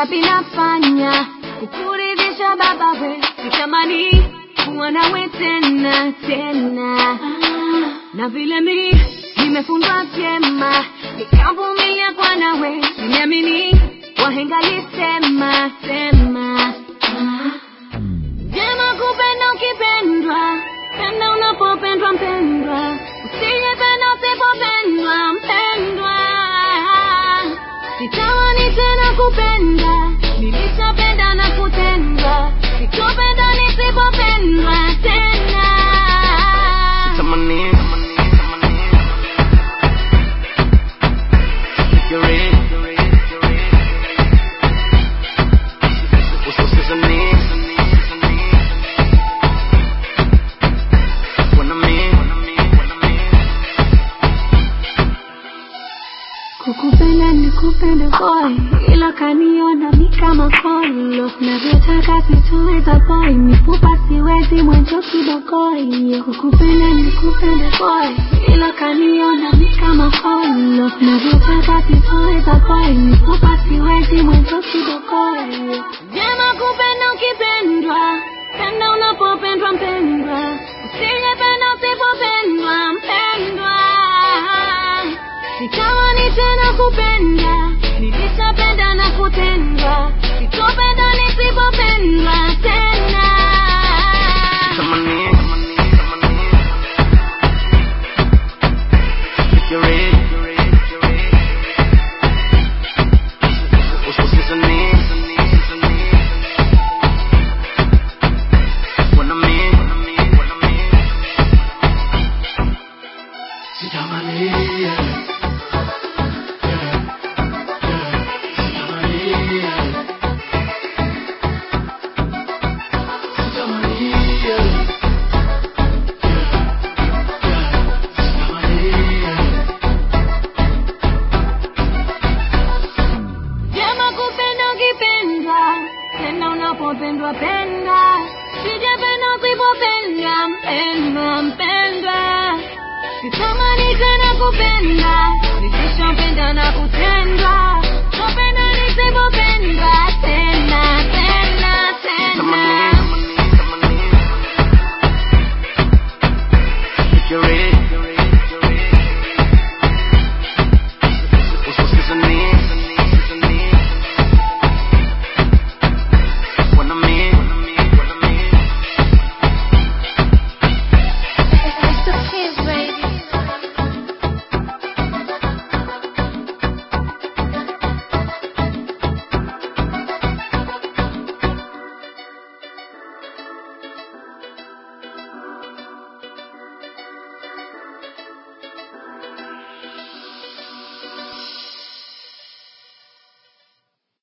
Mangapi nafanya kukuridhisha baba we, sitamani kuwa nawe tena tena. Na vile mimi nimefungwa vyema, nikavumilia kwa nawe, nimeamini wahenga lisema sema. Jema kupenda ukipendwa, penda unapopendwa mpendwa, usijependa usipopendwa mpendwa. Sitamani tena kupenda, nilishapenda na kutendwa, sitopenda nisipopendwa tena. Sitamani kukupenda nikupende boy, ila kaniona mi kama kolo. Navyotaka sitoweza boy, mifupa siwezi mwenjo kidogoyo. Kukupenda nikupende boy, ila kaniona mi kama kolo. Navyotaka sitoweza boy, mifupa siwezi mwenjo kidogoyo. Jema kupenda ukipendwa, penda unapopendwa mpendwa, usijependa usipopendwa mpendwa. Sitamani tena kupenda, nilishapenda na kutendwa, sitopenda nisipopendwa tena. Sitamani penda unapopendwa penda, sijapenda usipopenda mpendwa mpendwa. Sitamani tena kupenda, nilishapenda na kutendwa, sitopenda nisipopendwa